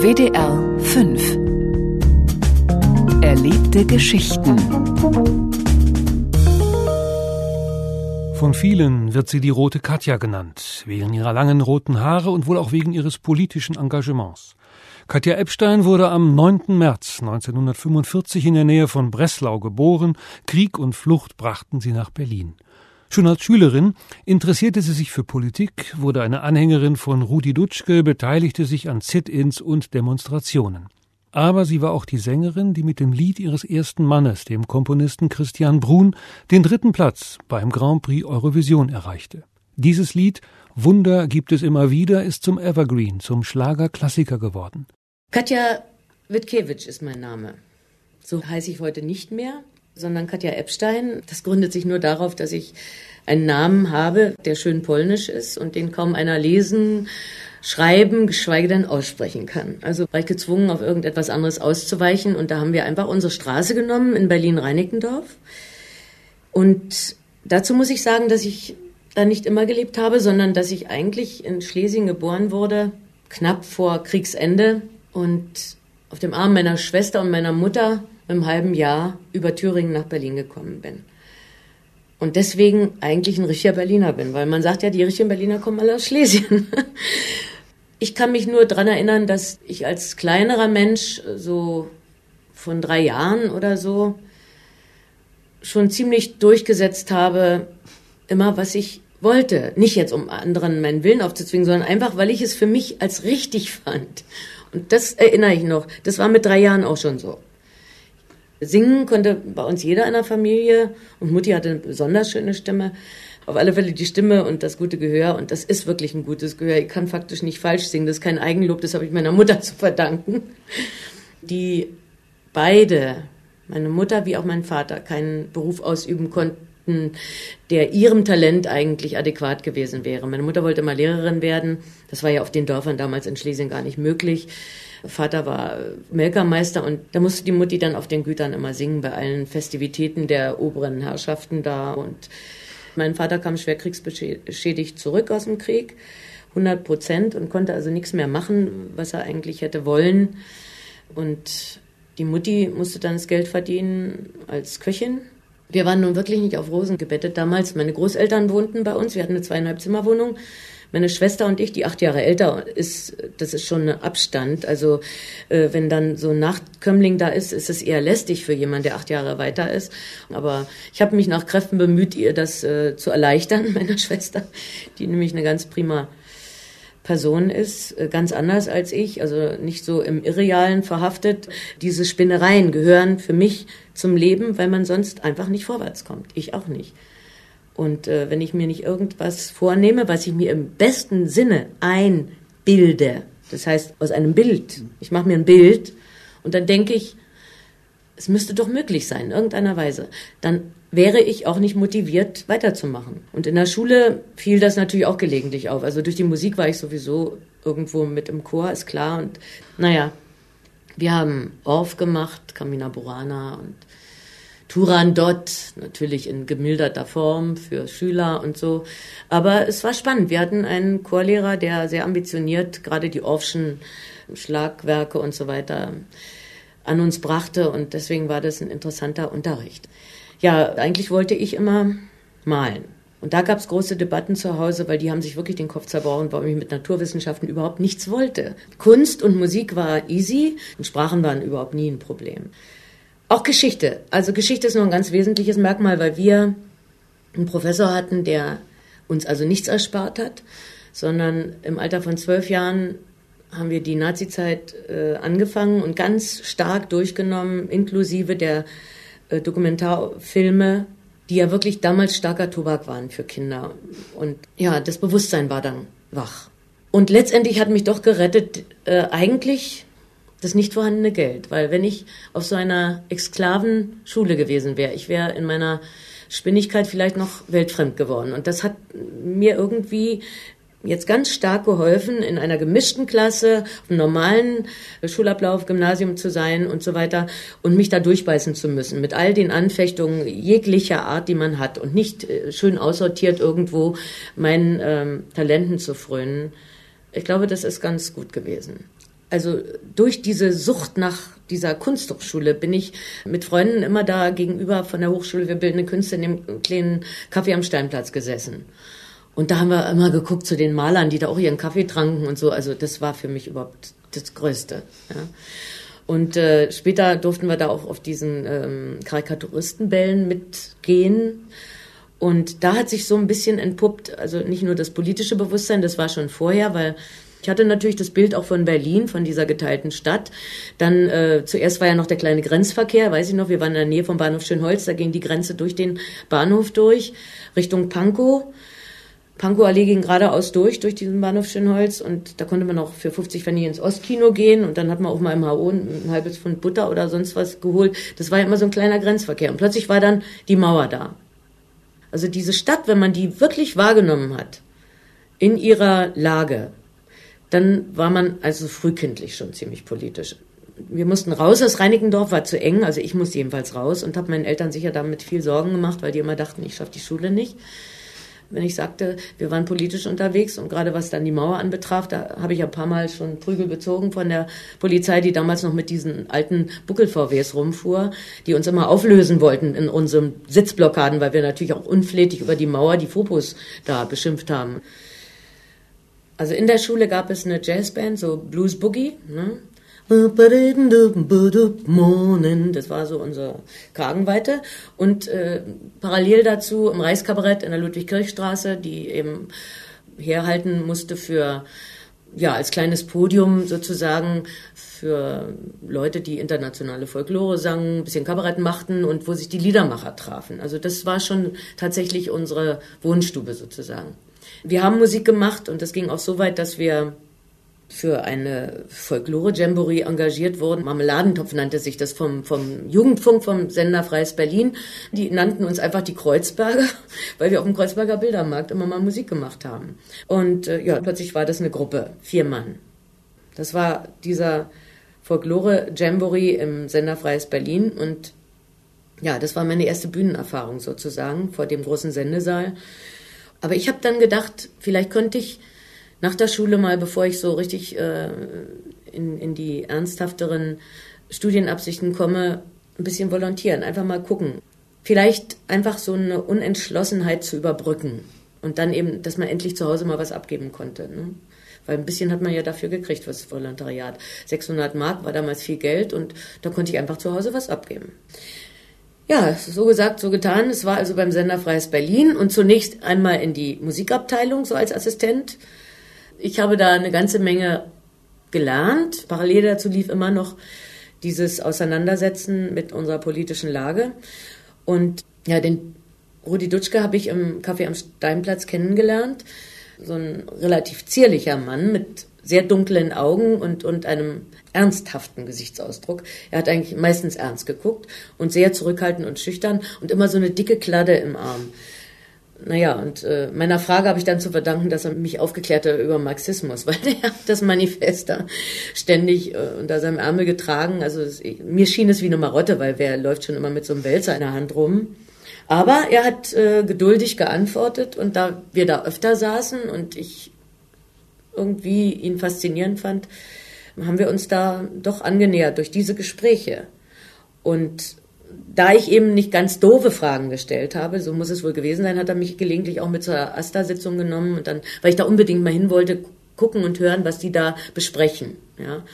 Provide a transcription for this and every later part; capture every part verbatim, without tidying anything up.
W D R fünf. Erlebte Geschichten. Von vielen wird sie die Rote Katja genannt, wegen ihrer langen roten Haare und wohl auch wegen ihres politischen Engagements. Katja Ebstein wurde am neunten März neunzehnhundertfünfundvierzig in der Nähe von Breslau geboren. Krieg und Flucht brachten sie nach Berlin. Schon als Schülerin interessierte sie sich für Politik, wurde eine Anhängerin von Rudi Dutschke, beteiligte sich an Sit-ins und Demonstrationen. Aber sie war auch die Sängerin, die mit dem Lied ihres ersten Mannes, dem Komponisten Christian Bruhn, den dritten Platz beim Grand Prix Eurovision erreichte. Dieses Lied, Wunder gibt es immer wieder, ist zum Evergreen, zum Schlagerklassiker geworden. Katja Witkiewicz ist mein Name. So heiße ich heute nicht mehr, sondern Katja Ebstein. Das gründet sich nur darauf, dass ich einen Namen habe, der schön polnisch ist und den kaum einer lesen, schreiben, geschweige denn aussprechen kann. Also war ich gezwungen, auf irgendetwas anderes auszuweichen. Und da haben wir einfach unsere Straße genommen in Berlin-Reinickendorf. Und dazu muss ich sagen, dass ich da nicht immer gelebt habe, sondern dass ich eigentlich in Schlesien geboren wurde, knapp vor Kriegsende. Und auf dem Arm meiner Schwester und meiner Mutter im halben Jahr über Thüringen nach Berlin gekommen bin. Und deswegen eigentlich ein richtiger Berliner bin, weil man sagt ja, die richtigen Berliner kommen alle aus Schlesien. Ich kann mich nur daran erinnern, dass ich als kleinerer Mensch, so von drei Jahren oder so, schon ziemlich durchgesetzt habe, immer was ich wollte. Nicht jetzt, um anderen meinen Willen aufzuzwingen, sondern einfach, weil ich es für mich als richtig fand. Und das erinnere ich noch. Das war mit drei Jahren auch schon so. Singen konnte bei uns jeder in der Familie und Mutti hatte eine besonders schöne Stimme. Auf alle Fälle die Stimme und das gute Gehör und das ist wirklich ein gutes Gehör. Ich kann faktisch nicht falsch singen, das ist kein Eigenlob, das habe ich meiner Mutter zu verdanken. Die beide, meine Mutter wie auch mein Vater, keinen Beruf ausüben konnten, der ihrem Talent eigentlich adäquat gewesen wäre. Meine Mutter wollte mal Lehrerin werden, das war ja auf den Dörfern damals in Schlesien gar nicht möglich. Vater war Melkermeister und da musste die Mutti dann auf den Gütern immer singen bei allen Festivitäten der oberen Herrschaften da. Und mein Vater kam schwer kriegsbeschädigt zurück aus dem Krieg, hundert Prozent, und konnte also nichts mehr machen, was er eigentlich hätte wollen. Und die Mutti musste dann das Geld verdienen als Köchin. Wir waren nun wirklich nicht auf Rosen gebettet damals. Meine Großeltern wohnten bei uns, wir hatten eine zweieinhalb Zimmerwohnung. Meine Schwester und ich, die acht Jahre älter ist, das ist schon ein Abstand. Also äh, wenn dann so ein Nachkömmling da ist, ist es eher lästig für jemanden, der acht Jahre weiter ist. Aber ich habe mich nach Kräften bemüht, ihr das äh, zu erleichtern, meiner Schwester, die nämlich eine ganz prima Person ist, äh, ganz anders als ich, also nicht so im Irrealen verhaftet. Diese Spinnereien gehören für mich zum Leben, weil man sonst einfach nicht vorwärts kommt. Ich auch nicht. Und äh, wenn ich mir nicht irgendwas vornehme, was ich mir im besten Sinne einbilde, das heißt aus einem Bild, ich mache mir ein Bild und dann denke ich, es müsste doch möglich sein, in irgendeiner Weise, dann wäre ich auch nicht motiviert, weiterzumachen. Und in der Schule fiel das natürlich auch gelegentlich auf. Also durch die Musik war ich sowieso irgendwo mit im Chor, ist klar. Und naja, wir haben Orff gemacht, Carmina Burana und Turandot, natürlich in gemilderter Form für Schüler und so. Aber es war spannend. Wir hatten einen Chorlehrer, der sehr ambitioniert gerade die Orffschen Schlagwerke und so weiter an uns brachte. Und deswegen war das ein interessanter Unterricht. Ja, eigentlich wollte ich immer malen. Und da gab es große Debatten zu Hause, weil die haben sich wirklich den Kopf zerbrochen, warum ich mit Naturwissenschaften überhaupt nichts wollte. Kunst und Musik war easy und Sprachen waren überhaupt nie ein Problem. Auch Geschichte. Also Geschichte ist noch ein ganz wesentliches Merkmal, weil wir einen Professor hatten, der uns also nichts erspart hat, sondern im Alter von zwölf Jahren haben wir die Nazizeit äh, angefangen und ganz stark durchgenommen, inklusive der äh, Dokumentarfilme, die ja wirklich damals starker Tobak waren für Kinder. Und ja, das Bewusstsein war dann wach. Und letztendlich hat mich doch gerettet, äh, eigentlich das nicht vorhandene Geld. Weil wenn ich auf so einer Exklavenschule gewesen wäre, ich wäre in meiner Spinnigkeit vielleicht noch weltfremd geworden. Und das hat mir irgendwie jetzt ganz stark geholfen, in einer gemischten Klasse, auf einem normalen Schulablauf, Gymnasium zu sein und so weiter und mich da durchbeißen zu müssen mit all den Anfechtungen jeglicher Art, die man hat und nicht schön aussortiert irgendwo meinen ähm, Talenten zu frönen. Ich glaube, das ist ganz gut gewesen. Also durch diese Sucht nach dieser Kunsthochschule bin ich mit Freunden immer da gegenüber von der Hochschule für Bildende Künste in dem kleinen Café am Steinplatz gesessen. Und da haben wir immer geguckt zu den Malern, die da auch ihren Kaffee tranken und so. Also das war für mich überhaupt das Größte. Ja. Und äh, später durften wir da auch auf diesen ähm, Karikaturistenbällen mitgehen. Und da hat sich so ein bisschen entpuppt, also nicht nur das politische Bewusstsein, das war schon vorher, weil ich hatte natürlich das Bild auch von Berlin, von dieser geteilten Stadt. Dann äh, zuerst war ja noch der kleine Grenzverkehr, weiß ich noch, wir waren in der Nähe vom Bahnhof Schönholz, da ging die Grenze durch den Bahnhof durch, Richtung Pankow. Pankow-Allee ging geradeaus durch, durch diesen Bahnhof Schönholz und da konnte man auch für fünfzig Pfennig ins Ostkino gehen und dann hat man auch mal im H O ein halbes Pfund Butter oder sonst was geholt. Das war ja immer so ein kleiner Grenzverkehr und plötzlich war dann die Mauer da. Also diese Stadt, wenn man die wirklich wahrgenommen hat, in ihrer Lage, dann war man also frühkindlich schon ziemlich politisch. Wir mussten raus, das Reinickendorf war zu eng, also ich musste jedenfalls raus und habe meinen Eltern sicher damit viel Sorgen gemacht, weil die immer dachten, ich schaffe die Schule nicht. Wenn ich sagte, wir waren politisch unterwegs und gerade was dann die Mauer anbetraf, da habe ich ein paar Mal schon Prügel bezogen von der Polizei, die damals noch mit diesen alten Buckel-V Ws rumfuhr, die uns immer auflösen wollten in unseren Sitzblockaden, weil wir natürlich auch unflätig über die Mauer die Fopos da beschimpft haben. Also in der Schule gab es eine Jazzband, so Blues Boogie, ne? Das war so unsere Kragenweite. Und äh, parallel dazu im Reichskabarett in der Ludwig-Kirch-Straße, die eben herhalten musste für, ja, als kleines Podium sozusagen für Leute, die internationale Folklore sangen, ein bisschen Kabarett machten und wo sich die Liedermacher trafen. Also das war schon tatsächlich unsere Wohnstube sozusagen. Wir haben Musik gemacht und das ging auch so weit, dass wir für eine Folklore-Jamboree engagiert wurden. Marmeladentopf nannte sich das vom, vom Jugendfunk, vom Sender Freies Berlin. Die nannten uns einfach die Kreuzberger, weil wir auf dem Kreuzberger Bildermarkt immer mal Musik gemacht haben. Und äh, ja, plötzlich war das eine Gruppe, vier Mann. Das war dieser Folklore-Jamboree im Sender Freies Berlin und ja, das war meine erste Bühnenerfahrung sozusagen vor dem großen Sendesaal. Aber ich habe dann gedacht, vielleicht könnte ich nach der Schule mal, bevor ich so richtig äh, in, in die ernsthafteren Studienabsichten komme, ein bisschen volontieren, einfach mal gucken. Vielleicht einfach so eine Unentschlossenheit zu überbrücken und dann eben, dass man endlich zu Hause mal was abgeben konnte. Ne? Weil ein bisschen hat man ja dafür gekriegt, was Volontariat. sechshundert Mark war damals viel Geld und da konnte ich einfach zu Hause was abgeben. Ja, so gesagt, so getan. Es war also beim Sender Freies Berlin und zunächst einmal in die Musikabteilung, so als Assistent. Ich habe da eine ganze Menge gelernt. Parallel dazu lief immer noch dieses Auseinandersetzen mit unserer politischen Lage. Und ja, den Rudi Dutschke habe ich im Café am Steinplatz kennengelernt. So ein relativ zierlicher Mann mit sehr dunklen Augen und, und einem ernsthaften Gesichtsausdruck. Er hat eigentlich meistens ernst geguckt und sehr zurückhaltend und schüchtern und immer so eine dicke Kladde im Arm. Naja, und äh, meiner Frage habe ich dann zu verdanken, dass er mich aufgeklärt hat über Marxismus, weil er hat das Manifest da ständig äh, unter seinem Ärmel getragen. Also es, mir schien es wie eine Marotte, weil wer läuft schon immer mit so einem Wälzer in der Hand rum. Aber er hat äh, geduldig geantwortet und da wir da öfter saßen und ich irgendwie ihn faszinierend fand, haben wir uns da doch angenähert durch diese Gespräche. Und da ich eben nicht ganz doofe Fragen gestellt habe, so muss es wohl gewesen sein, hat er mich gelegentlich auch mit zur AStA-Sitzung genommen und dann, weil ich da unbedingt mal hin wollte, gucken und hören, was die da besprechen. Ja.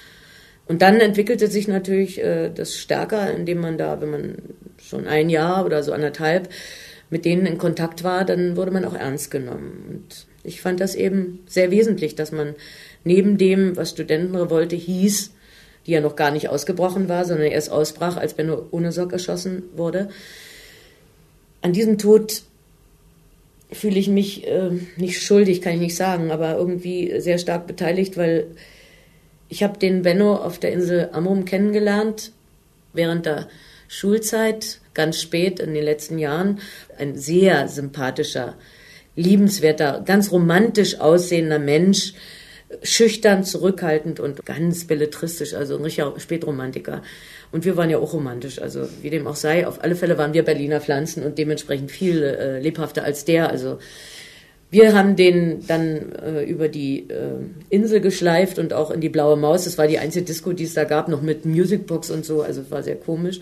Und dann entwickelte sich natürlich äh, das stärker, indem man da, wenn man schon ein Jahr oder so anderthalb mit denen in Kontakt war, dann wurde man auch ernst genommen. Und ich fand das eben sehr wesentlich, dass man neben dem, was Studentenrevolte hieß, die ja noch gar nicht ausgebrochen war, sondern erst ausbrach, als Benno Ohnesorg erschossen wurde. An diesem Tod fühle ich mich äh, nicht schuldig, kann ich nicht sagen, aber irgendwie sehr stark beteiligt, weil ich habe den Benno auf der Insel Amrum kennengelernt, während der Schulzeit, ganz spät in den letzten Jahren. Ein sehr sympathischer, liebenswerter, ganz romantisch aussehender Mensch, schüchtern, zurückhaltend und ganz belletristisch, also ein richtiger Spätromantiker. Und wir waren ja auch romantisch, also wie dem auch sei. Auf alle Fälle waren wir Berliner Pflanzen und dementsprechend viel äh, lebhafter als der. Also Wir haben den dann äh, über die äh, Insel geschleift und auch in die Blaue Maus. Das war die einzige Disco, die es da gab, noch mit Musicbox und so. Also es war sehr komisch.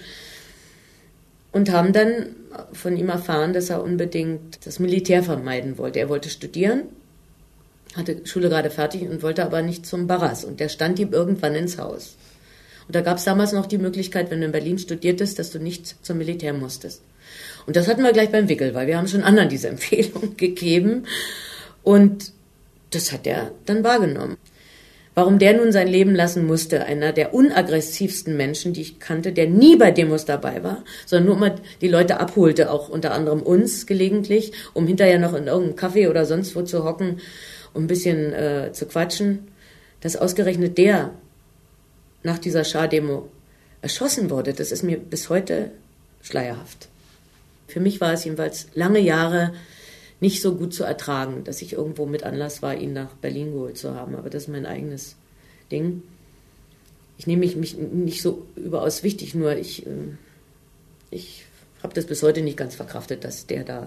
Und haben dann von ihm erfahren, dass er unbedingt das Militär vermeiden wollte. Er wollte studieren, hatte Schule gerade fertig und wollte aber nicht zum Barras. Und der stand ihm irgendwann ins Haus. Und da gab es damals noch die Möglichkeit, wenn du in Berlin studiertest, dass du nicht zum Militär musstest. Und das hatten wir gleich beim Wickel, weil wir haben schon anderen diese Empfehlung gegeben. Und das hat er dann wahrgenommen. Warum der nun sein Leben lassen musste, einer der unaggressivsten Menschen, die ich kannte, der nie bei Demos dabei war, sondern nur mal die Leute abholte, auch unter anderem uns gelegentlich, um hinterher noch in irgendeinem Café oder sonst wo zu hocken, um ein bisschen äh, zu quatschen, dass ausgerechnet der nach dieser Schah-Demo erschossen wurde, das ist mir bis heute schleierhaft. Für mich war es jedenfalls lange Jahre nicht so gut zu ertragen, dass ich irgendwo mit Anlass war, ihn nach Berlin geholt zu haben. Aber das ist mein eigenes Ding. Ich nehme mich, mich nicht so überaus wichtig, nur ich, äh, ich habe das bis heute nicht ganz verkraftet, dass der da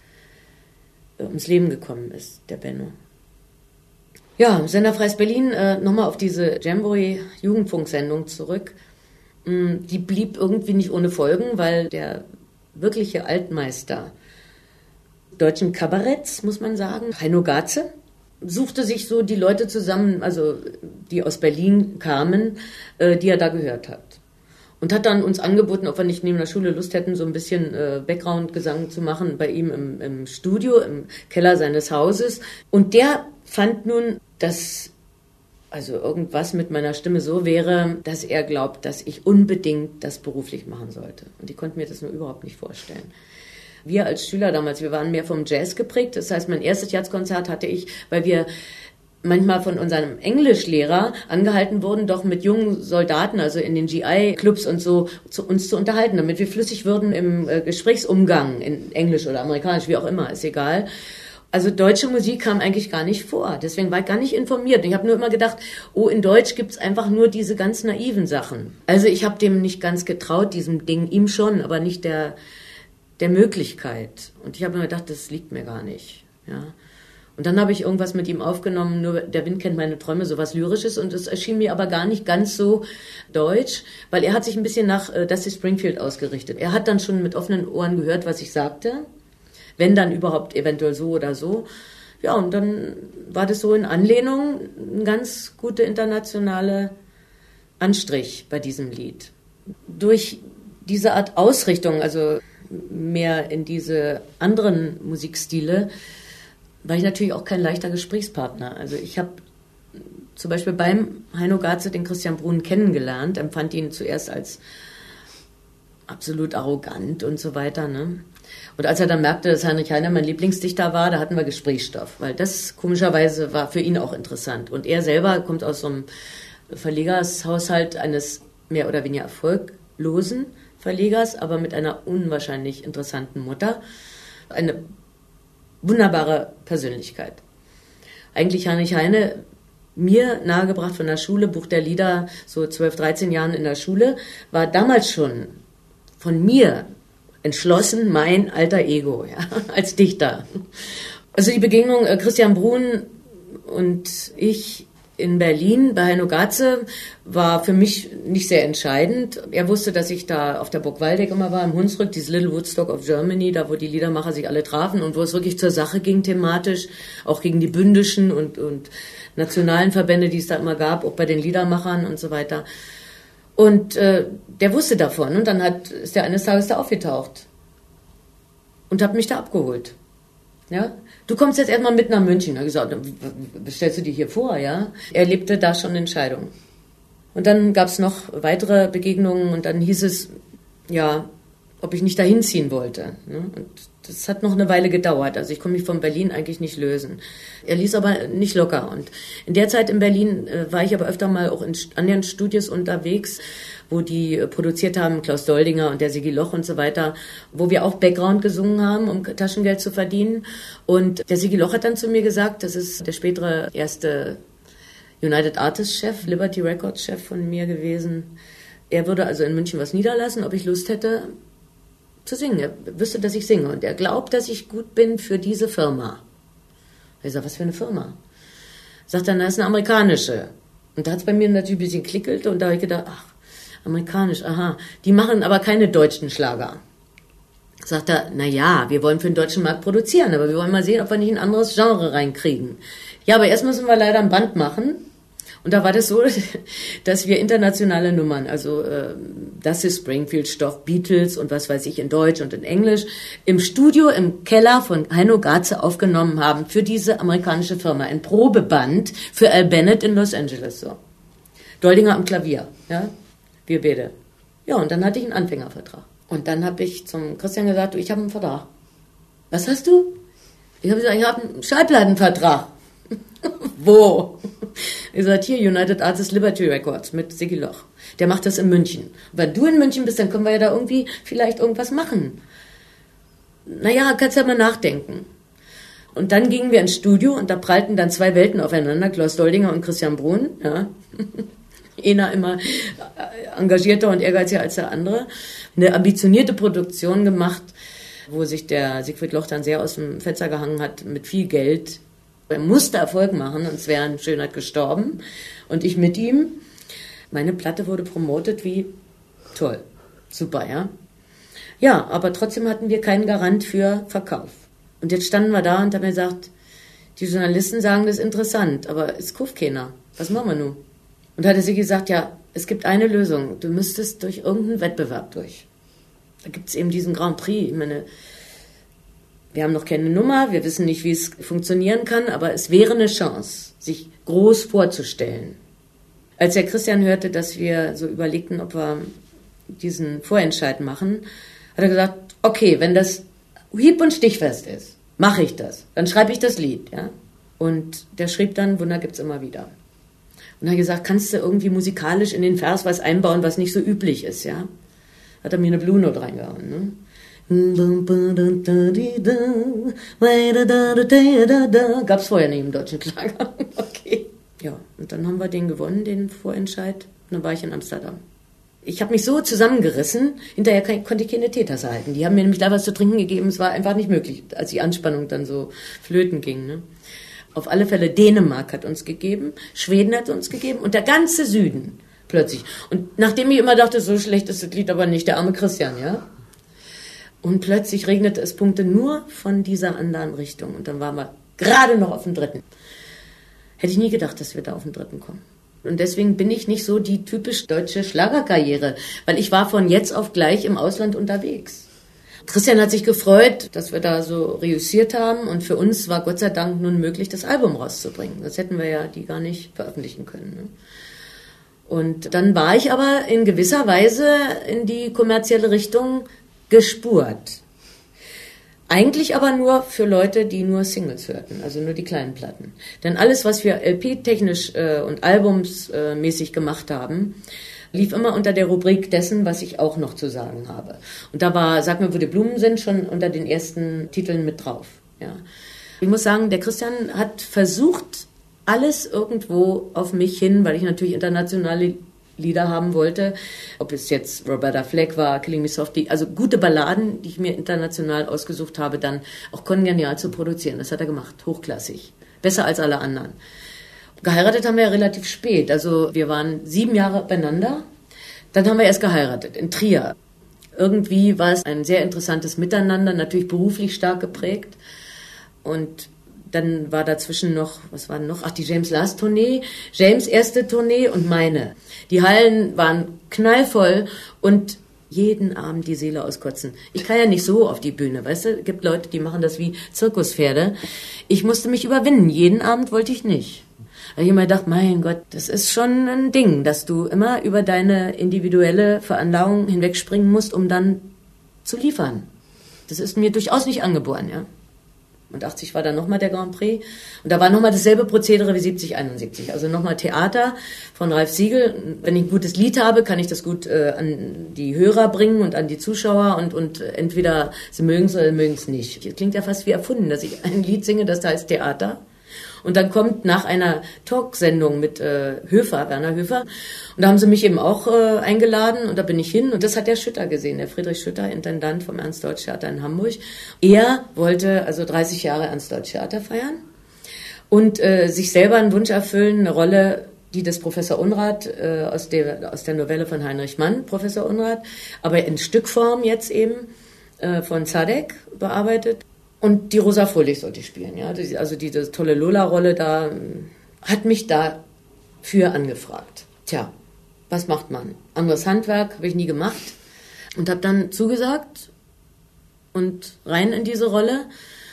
äh, ums Leben gekommen ist, der Benno. Ja, Sender Freies Berlin, äh, nochmal auf diese Jamboree-Jugendfunksendung zurück. Ähm, die blieb irgendwie nicht ohne Folgen, weil der wirkliche Altmeister deutschen Kabaretts, muss man sagen, Heino Gaze, suchte sich so die Leute zusammen, also die aus Berlin kamen, äh, die er da gehört hat. Und hat dann uns angeboten, ob wir nicht neben der Schule Lust hätten, so ein bisschen äh, Background-Gesang zu machen bei ihm im, im Studio, im Keller seines Hauses. Und der fand nun, dass also irgendwas mit meiner Stimme so wäre, dass er glaubt, dass ich unbedingt das beruflich machen sollte. Und ich konnte mir das nur überhaupt nicht vorstellen. Wir als Schüler damals, wir waren mehr vom Jazz geprägt. Das heißt, mein erstes Jazzkonzert hatte ich, weil wir manchmal von unserem Englischlehrer angehalten wurden, doch mit jungen Soldaten, also in den G I-Clubs und so, zu uns zu unterhalten, damit wir flüssig würden im äh, Gesprächsumgang, in Englisch oder Amerikanisch, wie auch immer, ist egal. Also deutsche Musik kam eigentlich gar nicht vor. Deswegen war ich gar nicht informiert. Ich habe nur immer gedacht, oh, in Deutsch gibt's einfach nur diese ganz naiven Sachen. Also ich habe dem nicht ganz getraut, diesem Ding, ihm schon, aber nicht der der Möglichkeit. Und ich habe mir gedacht, das liegt mir gar nicht. Ja. Und dann habe ich irgendwas mit ihm aufgenommen, nur Der Wind kennt meine Träume, sowas Lyrisches. Und es erschien mir aber gar nicht ganz so deutsch, weil er hat sich ein bisschen nach äh, Dusty Springfield ausgerichtet. Er hat dann schon mit offenen Ohren gehört, was ich sagte. Wenn dann überhaupt eventuell so oder so. Ja, und dann war das so in Anlehnung ein ganz guter internationale Anstrich bei diesem Lied. Durch diese Art Ausrichtung, also mehr in diese anderen Musikstile, war ich natürlich auch kein leichter Gesprächspartner. Also ich habe zum Beispiel beim Heino Gaze den Christian Bruhn kennengelernt, empfand ihn zuerst als absolut arrogant und so weiter. Ne? Und als er dann merkte, dass Heinrich Heine mein Lieblingsdichter war, da hatten wir Gesprächsstoff, weil das komischerweise war für ihn auch interessant. Und er selber kommt aus so einem Verlegershaushalt eines mehr oder weniger erfolglosen Verlegers, aber mit einer unwahrscheinlich interessanten Mutter. Eine wunderbare Persönlichkeit. Eigentlich Heinrich Heine, mir nahegebracht von der Schule, Buch der Lieder, so zwölf, dreizehn Jahren in der Schule, war damals schon von mir entschlossen mein alter Ego, ja, als Dichter. Also die Begegnung äh, Christian Bruhn und ich in Berlin bei Heino Gaze war für mich nicht sehr entscheidend. Er wusste, dass ich da auf der Burg Waldeck immer war, im Hunsrück, dieses Little Woodstock of Germany, da wo die Liedermacher sich alle trafen und wo es wirklich zur Sache ging thematisch, auch gegen die bündischen und, und nationalen Verbände, die es da immer gab, auch bei den Liedermachern und so weiter. Und äh, der wusste davon und dann hat, ist er eines Tages da aufgetaucht und hat mich da abgeholt. Ja, du kommst jetzt erstmal mit nach München. Er hat gesagt, was stellst du dir hier vor, ja? Er lebte da schon in Scheidung. Und dann gab es noch weitere Begegnungen und dann hieß es, ja, ob ich nicht dahin ziehen wollte. Ne? Und das hat noch eine Weile gedauert. Also ich konnte mich von Berlin eigentlich nicht lösen. Er ließ aber nicht locker. Und in der Zeit in Berlin äh, war ich aber öfter mal auch in anderen Studios unterwegs, wo die äh, produziert haben, Klaus Doldinger und der Sigi Loch und so weiter, wo wir auch Background gesungen haben, um Taschengeld zu verdienen. Und der Sigi Loch hat dann zu mir gesagt, das ist der spätere erste United Artists Chef, Liberty Records Chef von mir gewesen. Er würde also in München was niederlassen, ob ich Lust hätte zu singen. Er wüsste, dass ich singe und er glaubt, dass ich gut bin für diese Firma. Ich sage, was für eine Firma? Sagt er, na, das ist eine amerikanische. Und da hat es bei mir natürlich ein bisschen klickelt und da habe ich gedacht, ach, amerikanisch, aha. Die machen aber keine deutschen Schlager. Sagt er, na ja, wir wollen für den deutschen Markt produzieren, aber wir wollen mal sehen, ob wir nicht ein anderes Genre reinkriegen. Ja, aber erst müssen wir leider ein Band machen. Und da war das so, dass wir internationale Nummern, also äh, das ist Springfield-Stoff, Beatles und was weiß ich in Deutsch und in Englisch, im Studio, im Keller von Heino Garze aufgenommen haben für diese amerikanische Firma. Ein Probeband für Al Bennett in Los Angeles. So. Doldinger am Klavier, ja, wir beide. Ja, und dann hatte ich einen Anfängervertrag. Und dann habe ich zum Christian gesagt, du, ich habe einen Vertrag. Was hast du? Ich habe gesagt, ich habe einen Schallplattenvertrag. Wo? Ich sagte, hier, United Artists Liberty Records mit Sigi Loch. Der macht das in München. Und wenn du in München bist, dann können wir ja da irgendwie vielleicht irgendwas machen. Naja, kannst ja mal nachdenken. Und dann gingen wir ins Studio und da prallten dann zwei Welten aufeinander, Klaus Doldinger und Christian Brun. Ja. Einer immer engagierter und ehrgeiziger als der andere. Eine ambitionierte Produktion gemacht, wo sich der Siegfried Loch dann sehr aus dem Fenster gehangen hat mit viel Geld. Er musste Erfolg machen, sonst wäre in Schönheit gestorben. Und ich mit ihm. Meine Platte wurde promotet wie toll. Super, ja? Ja, aber trotzdem hatten wir keinen Garant für Verkauf. Und jetzt standen wir da und haben gesagt, die Journalisten sagen, das ist interessant, aber es kauft keiner. Was machen wir nun? Und da hat sie gesagt, ja, es gibt eine Lösung. Du müsstest durch irgendeinen Wettbewerb durch. Da gibt es eben diesen Grand Prix. Ich meine, wir haben noch keine Nummer, wir wissen nicht, wie es funktionieren kann, aber es wäre eine Chance, sich groß vorzustellen. Als der Christian hörte, dass wir so überlegten, ob wir diesen Vorentscheid machen, hat er gesagt, okay, wenn das hieb- und stichfest ist, mache ich das. Dann schreibe ich das Lied. Ja? Und der schrieb dann, Wunder gibt's immer wieder. Und er hat gesagt, kannst du irgendwie musikalisch in den Vers was einbauen, was nicht so üblich ist, ja? Hat er mir eine Blue Note reingehauen, ne? Gab's vorher nicht im deutschen Schlager. Okay. Ja, und dann haben wir den gewonnen, den Vorentscheid. Und dann war ich in Amsterdam. Ich habe mich so zusammengerissen, hinterher konnte ich keine Teetasse halten. Die haben mir nämlich da was zu trinken gegeben, es war einfach nicht möglich, als die Anspannung dann so flöten ging, ne? Auf alle Fälle Dänemark hat uns gegeben, Schweden hat uns gegeben und der ganze Süden plötzlich. Und nachdem ich immer dachte, so schlecht ist das Lied aber nicht, der arme Christian, ja. Und plötzlich regnete es Punkte nur von dieser anderen Richtung. Und dann waren wir gerade noch auf dem dritten. Hätte ich nie gedacht, dass wir da auf den dritten kommen. Und deswegen bin ich nicht so die typisch deutsche Schlagerkarriere, weil ich war von jetzt auf gleich im Ausland unterwegs. Christian hat sich gefreut, dass wir da so reüssiert haben und für uns war Gott sei Dank nun möglich, das Album rauszubringen. Das hätten wir ja die gar nicht veröffentlichen können. Ne? Und dann war ich aber in gewisser Weise in die kommerzielle Richtung gespurt. Eigentlich aber nur für Leute, die nur Singles hörten, also nur die kleinen Platten. Denn alles, was wir L P-technisch äh, und albumsmäßig äh, gemacht haben, lief immer unter der Rubrik dessen, was ich auch noch zu sagen habe. Und da war, sag mir, wo die Blumen sind, schon unter den ersten Titeln mit drauf. Ja. Ich muss sagen, der Christian hat versucht, alles irgendwo auf mich hin, weil ich natürlich internationale Lieder haben wollte, ob es jetzt Roberta Flack war, Killing Me Softly, also gute Balladen, die ich mir international ausgesucht habe, dann auch kongenial zu produzieren. Das hat er gemacht, hochklassig, besser als alle anderen. Geheiratet haben wir ja relativ spät, also wir waren sieben Jahre beieinander, dann haben wir erst geheiratet, in Trier. Irgendwie war es ein sehr interessantes Miteinander, natürlich beruflich stark geprägt und dann war dazwischen noch, was war denn noch? Ach, die James Last Tournee, James erste Tournee und meine. Die Hallen waren knallvoll und jeden Abend die Seele auskotzen. Ich kann ja nicht so auf die Bühne, weißt du? Es gibt Leute, die machen das wie Zirkuspferde. Ich musste mich überwinden. Jeden Abend wollte ich nicht. Weil ich immer gedacht, mein Gott, das ist schon ein Ding, dass du immer über deine individuelle Veranlagung hinwegspringen musst, um dann zu liefern. Das ist mir durchaus nicht angeboren, ja. Und achtzig war dann nochmal der Grand Prix. Und da war nochmal dasselbe Prozedere wie siebzig, einundsiebzig. Also nochmal Theater von Ralf Siegel. Wenn ich ein gutes Lied habe, kann ich das gut äh, an die Hörer bringen und an die Zuschauer. Und, und entweder sie mögen es oder mögen es nicht. Das klingt ja fast wie erfunden, dass ich ein Lied singe, das heißt Theater. Und dann kommt nach einer Talksendung mit äh, Höfer, Werner Höfer, und da haben sie mich eben auch äh, eingeladen und da bin ich hin und das hat der Schütter gesehen, der Friedrich Schütter, Intendant vom Ernst-Deutsch-Theater in Hamburg. Er wollte also dreißig Jahre Ernst-Deutsch-Theater feiern und äh, sich selber einen Wunsch erfüllen, eine Rolle, die des Professor Unrat äh, aus der aus der Novelle von Heinrich Mann, Professor Unrat, aber in Stückform jetzt eben äh, von Zadek bearbeitet. Und die Rosa Fröhlich sollte ich spielen, ja, also diese tolle Lola-Rolle da hat mich dafür angefragt. Tja, was macht man? Anderes Handwerk habe ich nie gemacht und habe dann zugesagt und rein in diese Rolle.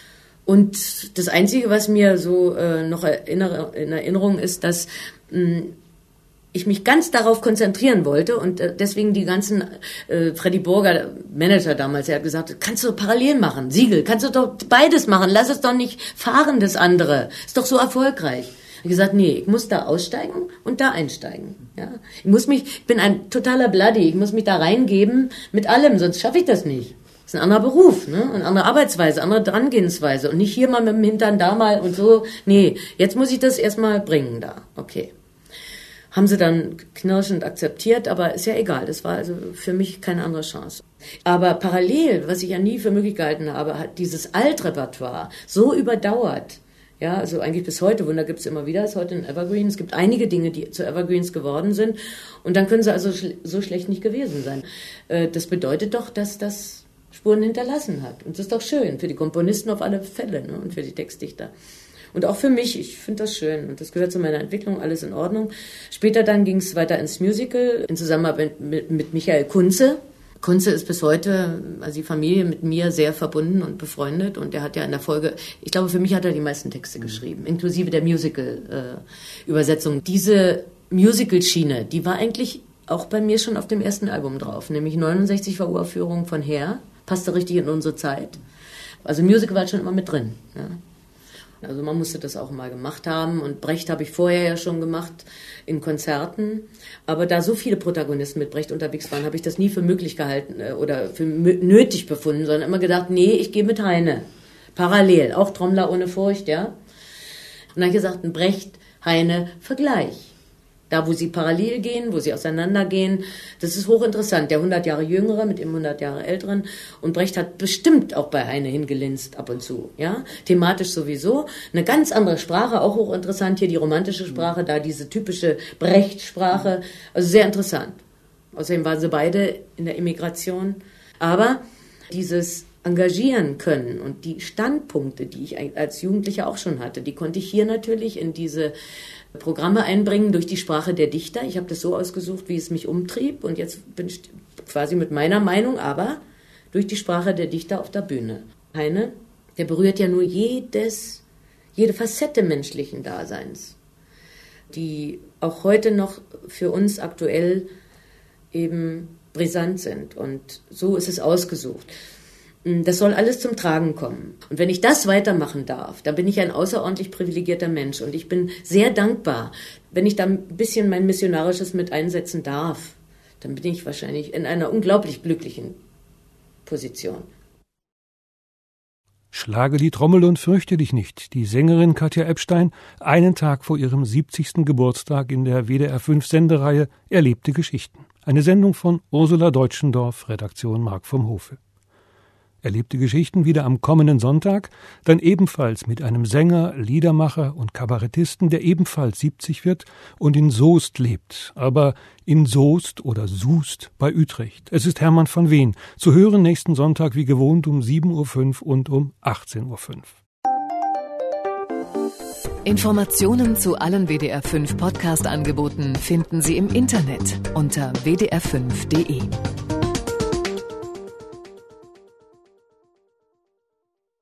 Und das Einzige, was mir so äh, noch erinner- in Erinnerung ist, dass mh, ich mich ganz darauf konzentrieren wollte und äh, deswegen die ganzen, äh, Freddy Burger, Manager damals, er hat gesagt, kannst du parallel machen, Siegel, kannst du doch beides machen, lass es doch nicht fahren, das andere, ist doch so erfolgreich. Ich habe gesagt, nee, ich muss da aussteigen und da einsteigen. Ja? Ich muss mich, ich bin ein totaler Bloody, ich muss mich da reingeben mit allem, sonst schaffe ich das nicht. Das ist ein anderer Beruf, ne? Eine andere Arbeitsweise, andere Drangehensweise. Und nicht hier mal mit dem Hintern da mal und so. Nee, jetzt muss ich das erstmal bringen da. Okay. Haben sie dann knirschend akzeptiert, aber ist ja egal. Das war also für mich keine andere Chance. Aber parallel, was ich ja nie für möglich gehalten habe, hat dieses Altrepertoire so überdauert. Ja, also eigentlich bis heute, Wunder gibt es immer wieder, ist heute ein Evergreen. Es gibt einige Dinge, die zu Evergreens geworden sind. Und dann können sie also schl- so schlecht nicht gewesen sein. Äh, das bedeutet doch, dass das Spuren hinterlassen hat. Und das ist doch schön, für die Komponisten auf alle Fälle, ne? Und für die Textdichter. Und auch für mich, ich finde das schön. Und das gehört zu meiner Entwicklung, alles in Ordnung. Später dann ging es weiter ins Musical, in Zusammenarbeit mit, mit Michael Kunze. Kunze ist bis heute, also die Familie mit mir sehr verbunden und befreundet. Und er hat ja in der Folge, ich glaube, für mich hat er die meisten Texte geschrieben, inklusive der Musical-Übersetzung. Äh, Diese Musical-Schiene, die war eigentlich auch bei mir schon auf dem ersten Album drauf, nämlich neunundsechzig war Uraufführung von Her, passte richtig in unsere Zeit. Also Musical war schon immer mit drin. Ja. Also man musste das auch mal gemacht haben und Brecht habe ich vorher ja schon gemacht in Konzerten. Aber da so viele Protagonisten mit Brecht unterwegs waren, habe ich das nie für möglich gehalten oder für nötig befunden, sondern immer gedacht, nee, ich gehe mit Heine. Parallel, auch Trommler ohne Furcht, ja. Und dann habe ich gesagt, ein Brecht-Heine-Vergleich. Da, wo sie parallel gehen, wo sie auseinandergehen, das ist hochinteressant. Der hundert Jahre Jüngere mit dem hundert Jahre Älteren. Und Brecht hat bestimmt auch bei Heine hingelinst ab und zu, ja. Thematisch sowieso. Eine ganz andere Sprache, auch hochinteressant. Hier die romantische Sprache, da diese typische Brecht-Sprache. Also sehr interessant. Außerdem waren sie beide in der Immigration. Aber dieses engagieren können und die Standpunkte, die ich als Jugendlicher auch schon hatte, die konnte ich hier natürlich in diese Programme einbringen durch die Sprache der Dichter. Ich habe das so ausgesucht, wie es mich umtrieb und jetzt bin ich quasi mit meiner Meinung, aber durch die Sprache der Dichter auf der Bühne. Heine, der berührt ja nur jedes, jede Facette menschlichen Daseins, die auch heute noch für uns aktuell eben brisant sind und so ist es ausgesucht. Das soll alles zum Tragen kommen. Und wenn ich das weitermachen darf, dann bin ich ein außerordentlich privilegierter Mensch. Und ich bin sehr dankbar, wenn ich da ein bisschen mein Missionarisches mit einsetzen darf. Dann bin ich wahrscheinlich in einer unglaublich glücklichen Position. Schlage die Trommel und fürchte dich nicht. Die Sängerin Katja Epstein, einen Tag vor ihrem siebzigsten Geburtstag in der W D R fünf Sendereihe Erlebte Geschichten. Eine Sendung von Ursula Deutschendorf, Redaktion Mark vom Hofe. Erlebte Geschichten wieder am kommenden Sonntag, dann ebenfalls mit einem Sänger, Liedermacher und Kabarettisten, der ebenfalls siebzig wird und in Soest lebt, aber in Soest oder Soest bei Utrecht. Es ist Hermann von Ween, zu hören nächsten Sonntag wie gewohnt um sieben Uhr fünf und um achtzehn Uhr fünf. Informationen zu allen W D R fünf Podcast-Angeboten finden Sie im Internet unter w d r fünf punkt d e.